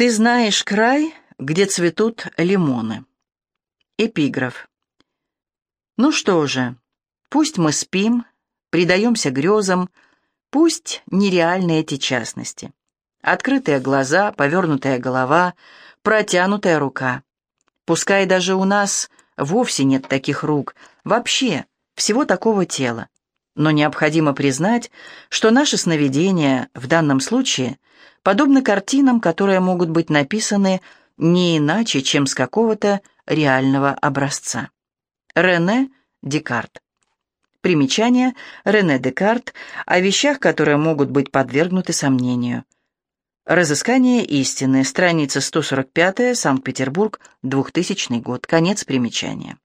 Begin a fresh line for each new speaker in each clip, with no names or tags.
Ты знаешь край, где цветут лимоны. Эпиграф. Ну что же, пусть мы спим, предаемся грезам, пусть нереальны эти частности. Открытые глаза, повернутая голова, протянутая рука. Пускай даже у нас вовсе нет таких рук, вообще всего такого тела. Но необходимо признать, что наши сновидения в данном случае подобны картинам, которые могут быть написаны не иначе, чем с какого-то реального образца. Рене Декарт. Примечание. Рене Декарт о вещах, которые могут быть подвергнуты сомнению. Разыскание истины. Страница 145, Санкт-Петербург, 2000 год. Конец примечания.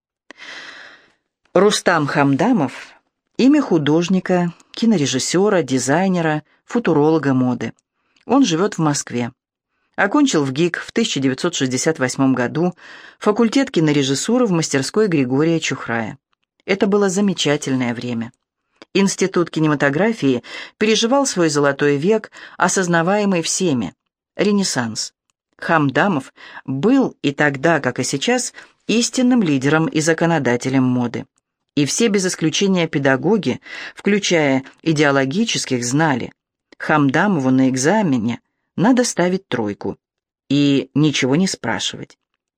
Рустам Хамдамов – имя художника, кинорежиссера, дизайнера, футуролога моды. Он живет в Москве. Окончил в ГИК в 1968 году факультет кинорежиссуры в мастерской Григория Чухрая. Это было замечательное время. Институт кинематографии переживал свой золотой век, осознаваемый всеми – Ренессанс. Хамдамов был и тогда, как и сейчас, истинным лидером и законодателем моды. И все без исключения педагоги, включая идеологических, знали – Хамдамову на экзамене надо ставить 3 и ничего не спрашивать.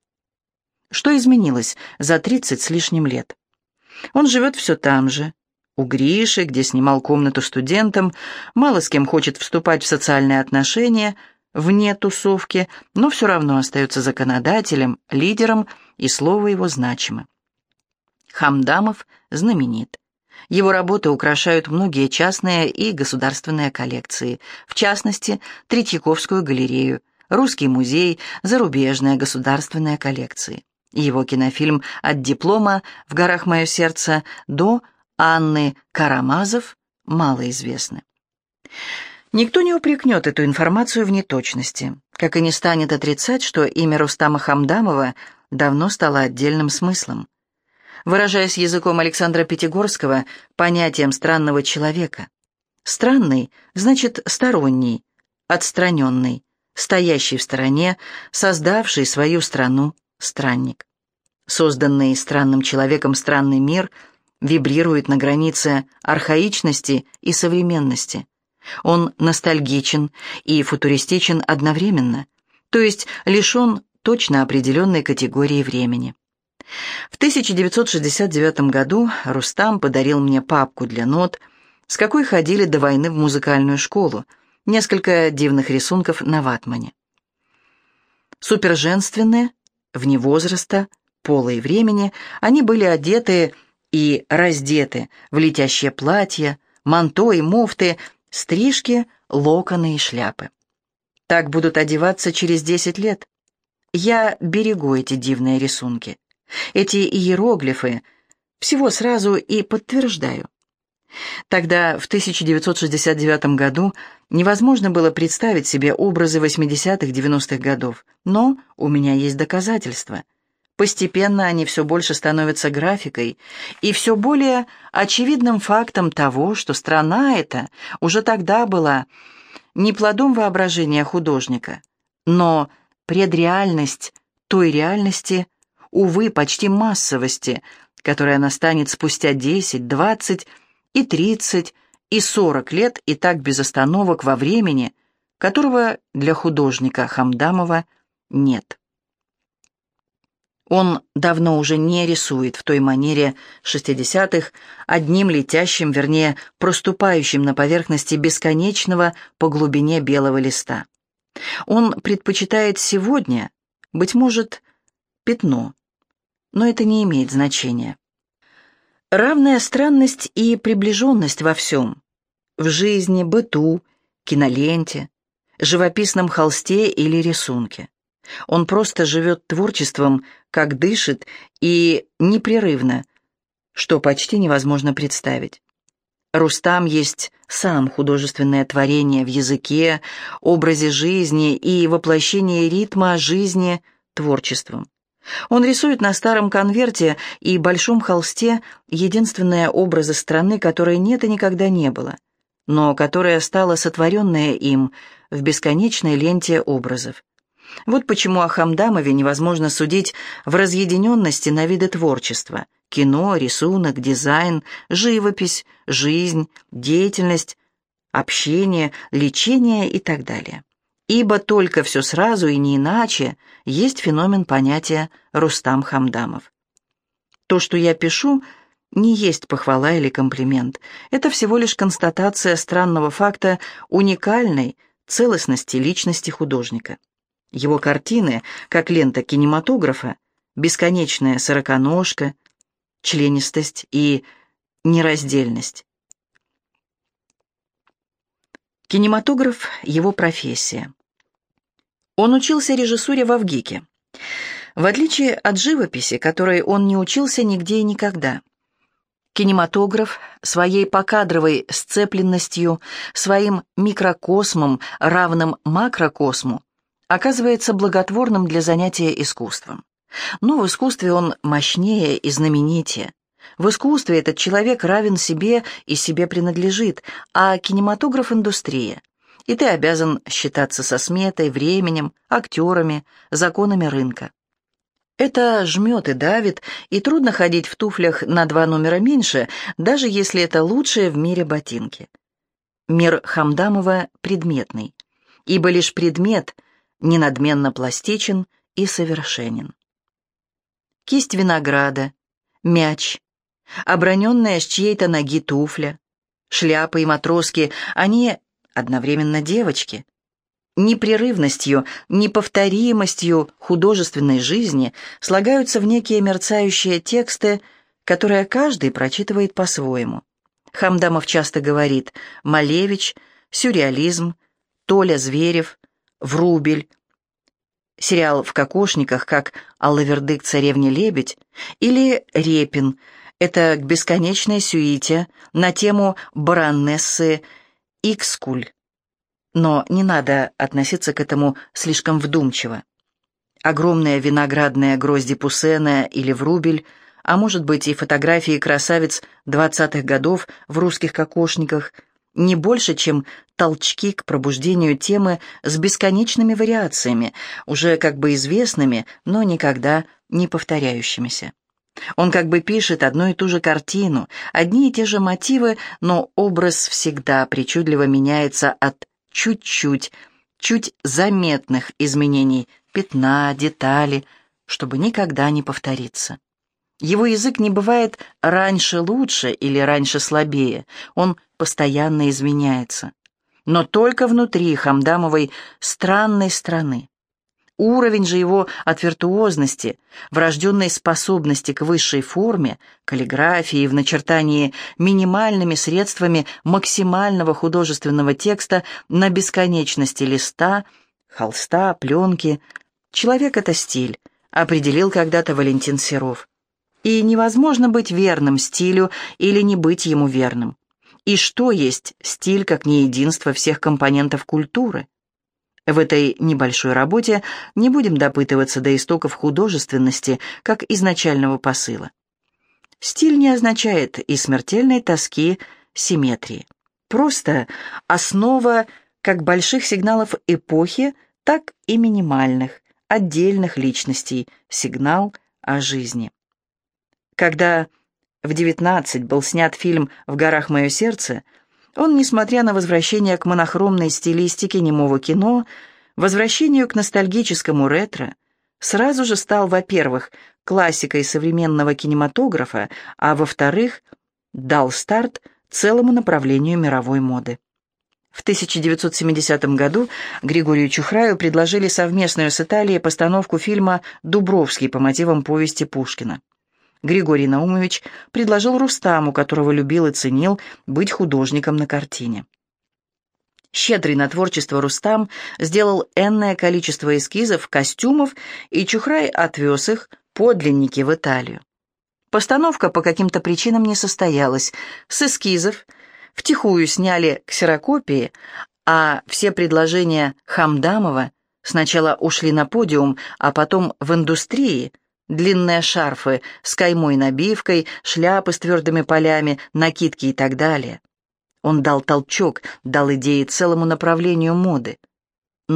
Что изменилось за 30 с лишним лет? Он живет все там же, у Гриши, где снимал комнату студентам, мало с кем хочет вступать в социальные отношения, вне тусовки, но все равно остается законодателем, лидером, и слово его значимо. Хамдамов знаменит. Его работы украшают многие частные и государственные коллекции, в частности, Третьяковскую галерею, Русский музей, зарубежные государственные коллекции. Его кинофильм «От диплома в горах мое сердце» до Анны Карамазов малоизвестны. Никто не упрекнет эту информацию в неточности, как и не станет отрицать, что имя Рустама Хамдамова давно стало отдельным смыслом. Выражаясь языком Александра Пятигорского, понятием странного человека. Странный значит сторонний, отстраненный, стоящий в стороне, создавший свою страну странник. Созданный странным человеком странный мир вибрирует на границе архаичности и современности. Он ностальгичен и футуристичен одновременно, то есть лишен точно определенной категории времени. В 1969 году Рустам подарил мне папку для нот, с какой ходили до войны в музыкальную школу, несколько дивных рисунков на ватмане. Суперженственные, вне возраста, пола и времени, они были одеты и раздеты в летящее платье, манто и муфты, стрижки, локоны и шляпы. Так будут одеваться через 10 лет. Я берегу эти дивные рисунки. Эти иероглифы всего сразу и подтверждаю. Тогда, в 1969 году, невозможно было представить себе образы 80-х-90-х годов, но у меня есть доказательства. Постепенно они все больше становятся графикой и все более очевидным фактом того, что страна эта уже тогда была не плодом воображения художника, но предреальность той реальности, увы, почти массовости, которая настанет спустя 10, 20 и 30 и 40 лет и так без остановок во времени, которого для художника Хамдамова нет. Он давно уже не рисует в той манере 60-х, одним летящим, вернее, проступающим на поверхности бесконечного по глубине белого листа. Он предпочитает сегодня, быть может, пятно, но это не имеет значения. Равная странность и приближенность во всем. В жизни, быту, киноленте, живописном холсте или рисунке. Он просто живет творчеством, как дышит, и непрерывно, что почти невозможно представить. Рустам есть сам художественное творение в языке, образе жизни и воплощение ритма жизни творчеством. Он рисует на старом конверте и большом холсте единственные образы страны, которой нет и никогда не было, но которая стала сотворенная им в бесконечной ленте образов. Вот почему о Хамдамове невозможно судить в разъединенности на виды творчества: кино, рисунок, дизайн, живопись, жизнь, деятельность, общение, лечение и так далее. Ибо только все сразу и не иначе есть феномен понятия Рустам Хамдамов. То, что я пишу, не есть похвала или комплимент. Это всего лишь констатация странного факта уникальной целостности личности художника. Его картины, как лента кинематографа, бесконечная сороконожка, членистость и нераздельность. Кинематограф – его профессия. Он учился режиссуре в ВГИКе. В отличие от живописи, которой он не учился нигде и никогда. Кинематограф своей покадровой сцепленностью, своим микрокосмом, равным макрокосму, оказывается благотворным для занятия искусством. Но в искусстве он мощнее и знаменитее. В искусстве этот человек равен себе и себе принадлежит, а кинематограф — индустрия. И ты обязан считаться со сметой, временем, актерами, законами рынка. Это жмет и давит, и трудно ходить в туфлях на 2 номера меньше, даже если это лучшие в мире ботинки. Мир Хамдамова предметный, ибо лишь предмет ненадменно пластичен и совершенен. Кисть винограда, мяч, оброненная с чьей-то ноги туфля, шляпы и матроски — они одновременно девочки. Непрерывностью, неповторимостью художественной жизни слагаются в некие мерцающие тексты, которые каждый прочитывает по-своему. Хамдамов часто говорит «Малевич», «Сюрреализм», «Толя Зверев», «Врубель», сериал «В кокошниках», как «Аллаверды к царевне-лебедь», или «Репин». Это к бесконечной сюите на тему баронессы Икскуль. Но не надо относиться к этому слишком вдумчиво. Огромные виноградные грозди Пуссена или Врубель, а может быть и фотографии красавиц 20-х годов в русских кокошниках, не больше, чем толчки к пробуждению темы с бесконечными вариациями, уже как бы известными, но никогда не повторяющимися. Он как бы пишет одну и ту же картину, одни и те же мотивы, но образ всегда причудливо меняется от чуть заметных изменений, пятна, детали, чтобы никогда не повториться. Его язык не бывает раньше лучше или раньше слабее, он постоянно изменяется. Но только внутри Хамдамовой странной страны. Уровень же его от виртуозности, врожденной способности к высшей форме, каллиграфии в начертании минимальными средствами максимального художественного текста на бесконечности листа, холста, пленки. Человек — это стиль, определил когда-то Валентин Серов. И невозможно быть верным стилю или не быть ему верным. И что есть стиль, как не единство всех компонентов культуры? В этой небольшой работе не будем допытываться до истоков художественности, как изначального посыла. Стиль не означает и смертельной тоски симметрии. Просто основа как больших сигналов эпохи, так и минимальных, отдельных личностей, сигнал о жизни. Когда в 19 был снят фильм «В горах мое сердце», он, несмотря на возвращение к монохромной стилистике немого кино, возвращению к ностальгическому ретро, сразу же стал, во-первых, классикой современного кинематографа, а во-вторых, дал старт целому направлению мировой моды. В 1970 году Григорию Чухраю предложили совместную с Италией постановку фильма «Дубровский» по мотивам повести Пушкина. Григорий Наумович предложил Рустаму, которого любил и ценил, быть художником на картине. Щедрый на творчество Рустам сделал энное количество эскизов, костюмов, и Чухрай отвез их, подлинники, в Италию. Постановка по каким-то причинам не состоялась. С эскизов втихую сняли ксерокопии, а все предложения Хамдамова сначала ушли на подиум, а потом в индустрии. Длинные шарфы с каймой-набивкой, шляпы с твердыми полями, накидки и так далее. Он дал толчок, дал идеи целому направлению моды. Но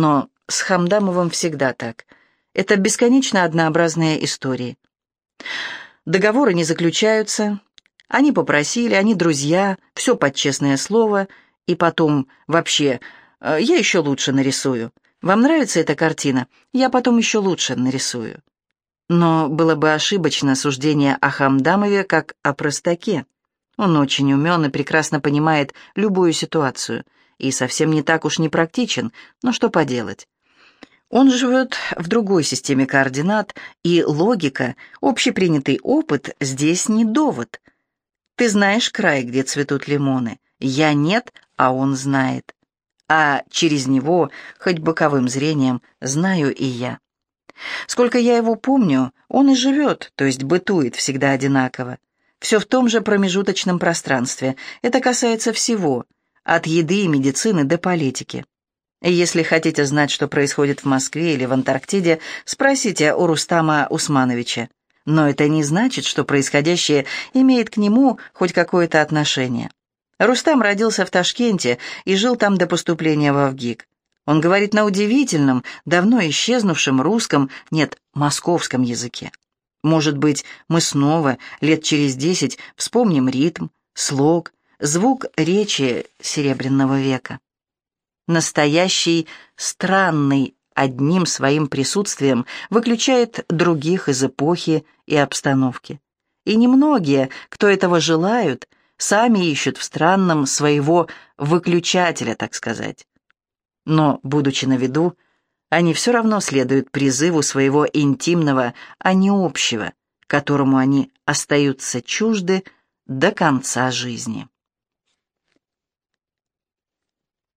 с Хамдамовым всегда так. Это бесконечно однообразные истории. Договоры не заключаются. Они попросили, они друзья, все под честное слово. И потом, вообще, я еще лучше нарисую. Вам нравится эта картина? Я потом еще лучше нарисую. Но было бы ошибочно суждение о Хамдамове как о простаке. Он очень умен и прекрасно понимает любую ситуацию. И совсем не так уж непрактичен, но что поделать. Он живет в другой системе координат, и логика, общепринятый опыт здесь не довод. Ты знаешь край, где цветут лимоны. Я нет, а он знает. А через него, хоть боковым зрением, знаю и я. Сколько я его помню, он и живет, то есть бытует всегда одинаково. Все в том же промежуточном пространстве. Это касается всего, от еды и медицины до политики. Если хотите знать, что происходит в Москве или в Антарктиде, спросите у Рустама Усмановича. Но это не значит, что происходящее имеет к нему хоть какое-то отношение. Рустам родился в Ташкенте и жил там до поступления в ВГИК. Он говорит на удивительном, давно исчезнувшем русском, нет, московском языке. Может быть, мы снова, лет через 10, вспомним ритм, слог, звук речи Серебряного века. Настоящий, странный, одним своим присутствием выключает других из эпохи и обстановки. И немногие, кто этого желают, сами ищут в странном своего выключателя, так сказать. Но, будучи на виду, они все равно следуют призыву своего интимного, а не общего, которому они остаются чужды до конца жизни.